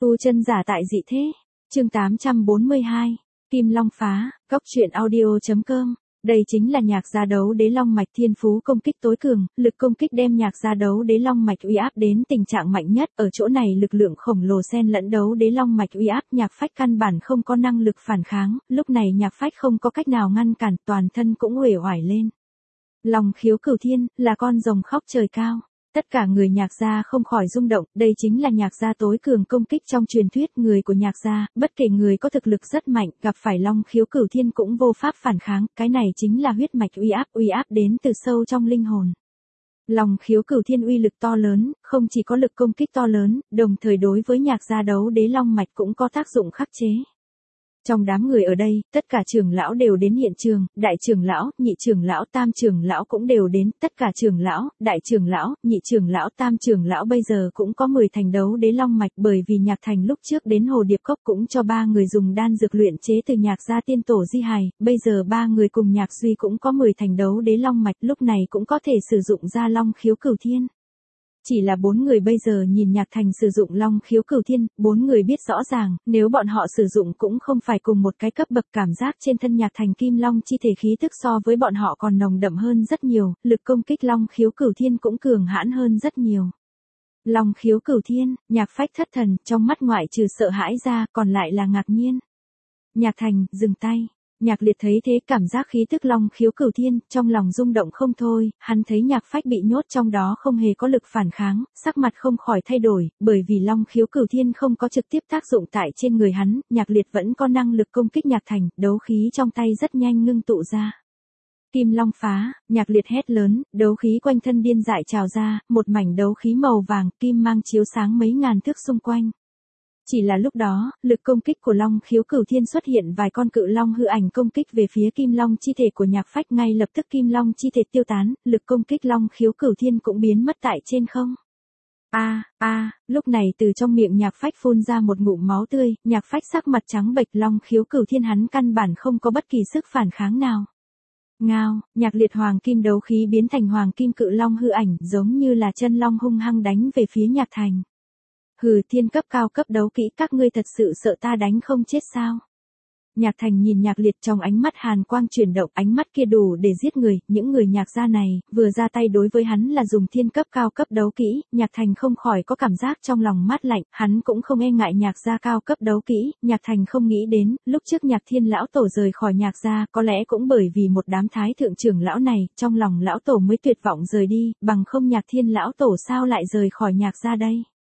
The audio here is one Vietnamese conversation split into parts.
Tu chân giả tại dị thế. Chương 842. Kim Long phá, góc truyện audio.com. Đây chính là nhạc gia đấu đế long mạch thiên phú công kích tối cường, lực công kích đem nhạc gia đấu đế long mạch uy áp đến tình trạng mạnh nhất, ở chỗ này lực lượng khổng lồ xen lẫn đấu đế long mạch uy áp, nhạc phách căn bản không có năng lực phản kháng, lúc này nhạc phách không có cách nào ngăn cản, toàn thân cũng uể oải lên. Long khiếu cửu thiên, là con rồng khóc trời cao. Tất cả người nhạc gia không khỏi rung động, đây chính là nhạc gia tối cường công kích trong truyền thuyết, người của nhạc gia, bất kể người có thực lực rất mạnh, gặp phải long khiếu cửu thiên cũng vô pháp phản kháng, cái này chính là huyết mạch uy áp đến từ sâu trong linh hồn. Long khiếu cửu thiên uy lực to lớn, không chỉ có lực công kích to lớn, đồng thời đối với nhạc gia đấu đế long mạch cũng có tác dụng khắc chế. Trong đám người ở đây, tất cả trưởng lão đều đến hiện trường, đại trưởng lão, nhị trưởng lão, tam trưởng lão cũng đều đến, tất cả trưởng lão, đại trưởng lão, nhị trưởng lão, tam trưởng lão bây giờ cũng có 10 thành đấu đế long mạch, bởi vì nhạc thành lúc trước đến Hồ Điệp Cốc cũng cho 3 người dùng đan dược luyện chế từ nhạc gia tiên tổ di hài, bây giờ 3 người cùng nhạc duy cũng có 10 thành đấu đế long mạch, lúc này cũng có thể sử dụng ra long khiếu cửu thiên. Chỉ là 4 người bây giờ nhìn nhạc thành sử dụng long khiếu cửu thiên, 4 người biết rõ ràng, nếu bọn họ sử dụng cũng không phải cùng một cái cấp bậc, cảm giác trên thân nhạc thành kim long chi thể khí tức so với bọn họ còn nồng đậm hơn rất nhiều, lực công kích long khiếu cửu thiên cũng cường hãn hơn rất nhiều. Long khiếu cửu thiên, nhạc phách thất thần, trong mắt ngoại trừ sợ hãi ra, còn lại là ngạc nhiên. Nhạc thành, dừng tay. Nhạc liệt thấy thế, cảm giác khí tức long khiếu cửu thiên, trong lòng rung động không thôi, hắn thấy nhạc phách bị nhốt trong đó không hề có lực phản kháng, sắc mặt không khỏi thay đổi, bởi vì long khiếu cửu thiên không có trực tiếp tác dụng tại trên người hắn, nhạc liệt vẫn có năng lực công kích nhạc thành, đấu khí trong tay rất nhanh ngưng tụ ra. Kim long phá, nhạc liệt hét lớn, đấu khí quanh thân điên dại trào ra, một mảnh đấu khí màu vàng, kim mang chiếu sáng mấy ngàn thước xung quanh. Chỉ là lúc đó, lực công kích của long khiếu cửu thiên xuất hiện vài con cự long hư ảnh công kích về phía kim long chi thể của nhạc phách, ngay lập tức kim long chi thể tiêu tán, lực công kích long khiếu cửu thiên cũng biến mất tại trên không. Lúc này từ trong miệng nhạc phách phun ra một ngụm máu tươi, nhạc phách sắc mặt trắng bệch, long khiếu cửu thiên hắn căn bản không có bất kỳ sức phản kháng nào. Ngao, nhạc liệt hoàng kim đấu khí biến thành hoàng kim cự long hư ảnh, giống như là chân long hung hăng đánh về phía nhạc thành. Hừ, thiên cấp cao cấp đấu kỹ, các ngươi thật sự sợ ta đánh không chết sao? Nhạc thành nhìn nhạc liệt, trong ánh mắt hàn quang chuyển động, ánh mắt kia đủ để giết người, những người nhạc gia này, vừa ra tay đối với hắn là dùng thiên cấp cao cấp đấu kỹ, nhạc thành không khỏi có cảm giác trong lòng mát lạnh, hắn cũng không e ngại nhạc gia cao cấp đấu kỹ, nhạc thành không nghĩ đến, lúc trước nhạc thiên lão tổ rời khỏi nhạc gia, có lẽ cũng bởi vì một đám thái thượng trưởng lão này, trong lòng lão tổ mới tuyệt vọng rời đi, bằng không nhạc thiên lão tổ sao lại rời khỏi nhạc gia đây?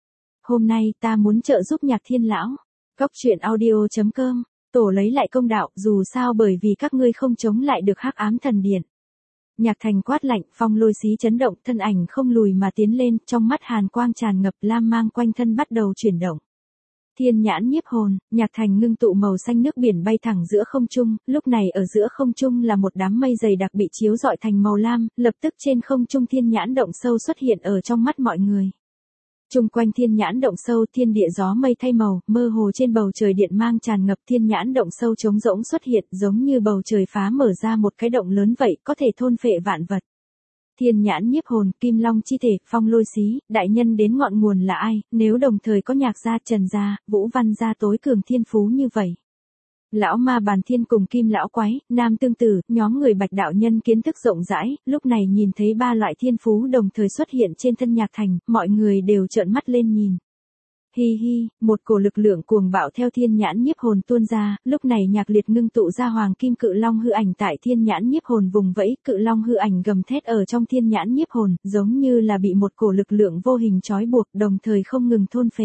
Hôm nay ta muốn trợ giúp nhạc thiên lão. Góc truyện audio.com. Tổ lấy lại công đạo, dù sao bởi vì các ngươi không chống lại được hắc ám thần điện. Nhạc thành quát lạnh, phong lôi xí chấn động, thân ảnh không lùi mà tiến lên, trong mắt hàn quang tràn ngập, lam mang quanh thân bắt đầu chuyển động. Thiên nhãn nhiếp hồn, nhạc thành ngưng tụ màu xanh nước biển bay thẳng giữa không trung, lúc này ở giữa không trung là một đám mây dày đặc bị chiếu rọi thành màu lam, lập tức trên không trung thiên nhãn động sâu xuất hiện ở trong mắt mọi người. Trung quanh thiên nhãn động sâu, thiên địa gió mây thay màu, mơ hồ trên bầu trời điện mang tràn ngập, thiên nhãn động sâu trống rỗng xuất hiện, giống như bầu trời phá mở ra một cái động lớn vậy, có thể thôn phệ vạn vật. Thiên nhãn nhiếp hồn, kim long chi thể, phong lôi xí, đại nhân đến ngọn nguồn là ai, nếu đồng thời có nhạc gia, trần gia, vũ văn gia tối cường thiên phú như vậy. Lão ma bàn thiên cùng kim lão quái, nam tương tử, nhóm người bạch đạo nhân kiến thức rộng rãi, lúc này nhìn thấy 3 loại thiên phú đồng thời xuất hiện trên thân nhạc thành, mọi người đều trợn mắt lên nhìn. Hi hi, một cổ lực lượng cuồng bạo theo thiên nhãn nhiếp hồn tuôn ra, lúc này nhạc liệt ngưng tụ ra hoàng kim cự long hư ảnh tại thiên nhãn nhiếp hồn vùng vẫy, cự long hư ảnh gầm thét ở trong thiên nhãn nhiếp hồn, giống như là bị một cổ lực lượng vô hình trói buộc, đồng thời không ngừng thôn phệ.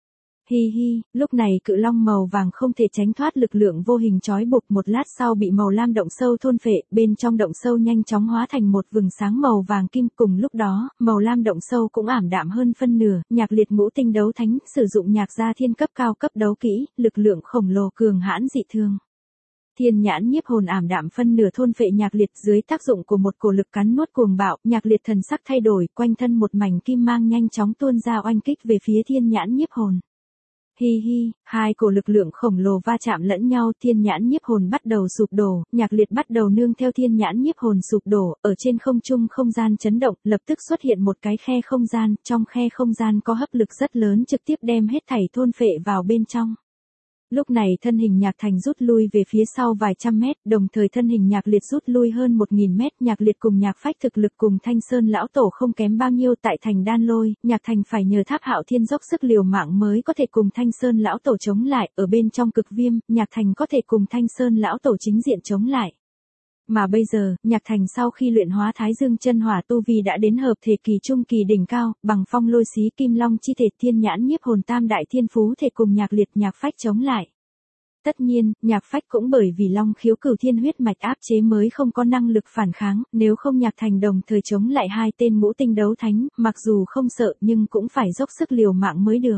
Hi hi, lúc này cự long màu vàng không thể tránh thoát lực lượng vô hình trói buộc, một lát sau bị màu lam động sâu thôn phệ, bên trong động sâu nhanh chóng hóa thành một vầng sáng màu vàng kim, cùng lúc đó, màu lam động sâu cũng ảm đạm hơn phân nửa, nhạc liệt ngũ tinh đấu thánh, sử dụng nhạc gia thiên cấp cao cấp đấu kỹ, lực lượng khổng lồ cường hãn dị thường. Thiên nhãn nhiếp hồn ảm đạm phân nửa thôn phệ nhạc liệt, dưới tác dụng của một cổ lực cắn nuốt cuồng bạo, nhạc liệt thần sắc thay đổi, quanh thân một mảnh kim mang nhanh chóng tuôn ra oanh kích về phía thiên nhãn nhiếp hồn. Hi hi, hai cổ lực lượng khổng lồ va chạm lẫn nhau, thiên nhãn nhiếp hồn bắt đầu sụp đổ, nhạc liệt bắt đầu nương theo thiên nhãn nhiếp hồn sụp đổ, ở trên không trung không gian chấn động, lập tức xuất hiện một cái khe không gian, trong khe không gian có hấp lực rất lớn trực tiếp đem hết thảy thôn phệ vào bên trong. Lúc này thân hình Nhạc Thành rút lui về phía sau vài trăm mét, đồng thời thân hình Nhạc Liệt rút lui hơn 1000 mét, Nhạc Liệt cùng Nhạc Phách thực lực cùng Thanh Sơn lão tổ không kém bao nhiêu, tại thành Đan Lôi, Nhạc Thành phải nhờ Tháp Hạo Thiên dốc sức liều mạng mới có thể cùng Thanh Sơn lão tổ chống lại, ở bên trong Cực Viêm, Nhạc Thành có thể cùng Thanh Sơn lão tổ chính diện chống lại. Mà bây giờ, Nhạc Thành sau khi luyện hóa Thái Dương chân hỏa tu vi đã đến hợp thể kỳ trung kỳ đỉnh cao, bằng phong lôi xí kim long chi thể thiên nhãn nhiếp hồn tam đại thiên phú thể cùng Nhạc Liệt Nhạc Phách chống lại. Tất nhiên, Nhạc Phách cũng bởi vì long khiếu cửu thiên huyết mạch áp chế mới không có năng lực phản kháng, nếu không Nhạc Thành đồng thời chống lại hai tên ngũ tinh đấu thánh, mặc dù không sợ nhưng cũng phải dốc sức liều mạng mới được.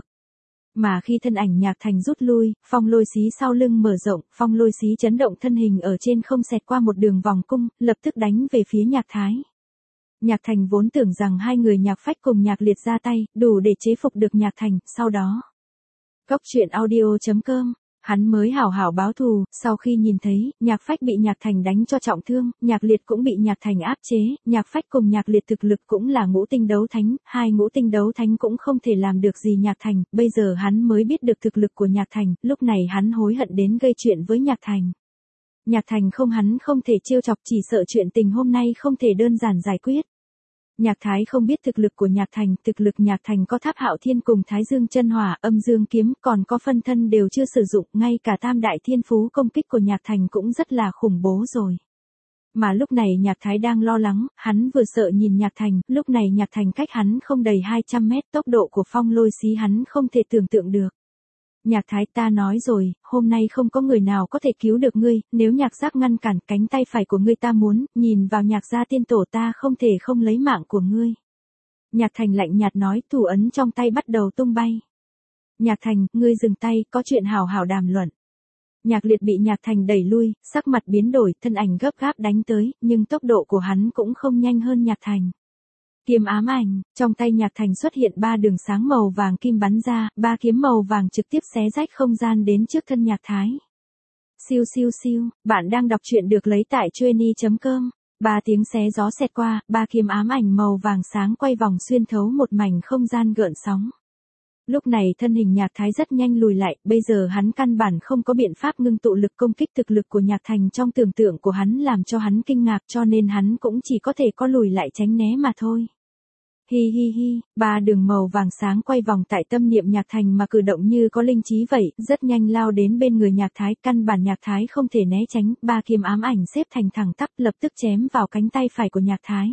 Mà khi thân ảnh Nhạc Thành rút lui, phong lôi xí sau lưng mở rộng, phong lôi xí chấn động thân hình ở trên không xẹt qua một đường vòng cung, lập tức đánh về phía Nhạc Thái. Nhạc Thành vốn tưởng rằng hai người Nhạc Phách cùng Nhạc Liệt ra tay, đủ để chế phục được Nhạc Thành, sau đó. Cốc truyện audio.com, hắn mới hảo hảo báo thù, sau khi nhìn thấy, Nhạc Phách bị Nhạc Thành đánh cho trọng thương, Nhạc Liệt cũng bị Nhạc Thành áp chế, Nhạc Phách cùng Nhạc Liệt thực lực cũng là ngũ tinh đấu thánh, hai ngũ tinh đấu thánh cũng không thể làm được gì Nhạc Thành, bây giờ hắn mới biết được thực lực của Nhạc Thành, lúc này hắn hối hận đến gây chuyện với Nhạc Thành. Nhạc Thành hắn không thể trêu chọc, chỉ sợ chuyện tình hôm nay không thể đơn giản giải quyết. Nhạc Thái không biết thực lực của Nhạc Thành, thực lực Nhạc Thành có Tháp Hạo Thiên cùng Thái Dương chân hỏa, Âm Dương kiếm, còn có phân thân đều chưa sử dụng, ngay cả tam đại thiên phú công kích của Nhạc Thành cũng rất là khủng bố rồi. Mà lúc này Nhạc Thái đang lo lắng, hắn vừa sợ nhìn Nhạc Thành, lúc này Nhạc Thành cách hắn không đầy 200 mét, tốc độ của phong lôi xí hắn không thể tưởng tượng được. Nhạc Thái, ta nói rồi, hôm nay không có người nào có thể cứu được ngươi, nếu Nhạc Giác ngăn cản cánh tay phải của ngươi ta muốn, nhìn vào Nhạc gia tiên tổ ta không thể không lấy mạng của ngươi. Nhạc Thành lạnh nhạt nói, thủ ấn trong tay bắt đầu tung bay. Nhạc Thành, ngươi dừng tay, có chuyện hào hào đàm luận. Nhạc Liệt bị Nhạc Thành đẩy lui, sắc mặt biến đổi, thân ảnh gấp gáp đánh tới, nhưng tốc độ của hắn cũng không nhanh hơn Nhạc Thành. Kiếm ám ảnh, trong tay Nhạc Thành xuất hiện ba đường sáng màu vàng kim bắn ra, ba kiếm màu vàng trực tiếp xé rách không gian đến trước thân Nhạc Thái. Siêu siêu siêu, bạn đang đọc truyện được lấy tại trueni.com. Ba tiếng xé gió xẹt qua, ba kiếm ám ảnh màu vàng sáng quay vòng xuyên thấu một mảnh không gian gợn sóng. Lúc này thân hình Nhạc Thái rất nhanh lùi lại, bây giờ hắn căn bản không có biện pháp ngưng tụ lực công kích, thực lực của Nhạc Thành trong tưởng tượng của hắn làm cho hắn kinh ngạc, cho nên hắn cũng chỉ có thể có lùi lại tránh né mà thôi. Hi hi hi, ba đường màu vàng sáng quay vòng tại tâm niệm Nhạc Thành mà cử động như có linh trí vậy, rất nhanh lao đến bên người Nhạc Thái, căn bản Nhạc Thái không thể né tránh, ba kiếm ám ảnh xếp thành thẳng tắp lập tức chém vào cánh tay phải của Nhạc Thái.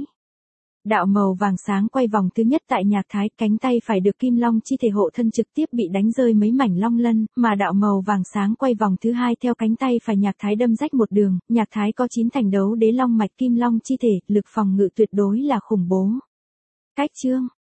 Đạo màu vàng sáng quay vòng thứ nhất tại Nhạc Thái, cánh tay phải được kim long chi thể hộ thân trực tiếp bị đánh rơi mấy mảnh long lân, mà đạo màu vàng sáng quay vòng thứ hai theo cánh tay phải Nhạc Thái đâm rách một đường, Nhạc Thái có 9 thành đấu đế long mạch kim long chi thể, lực phòng ngự tuyệt đối là khủng bố. Cách chương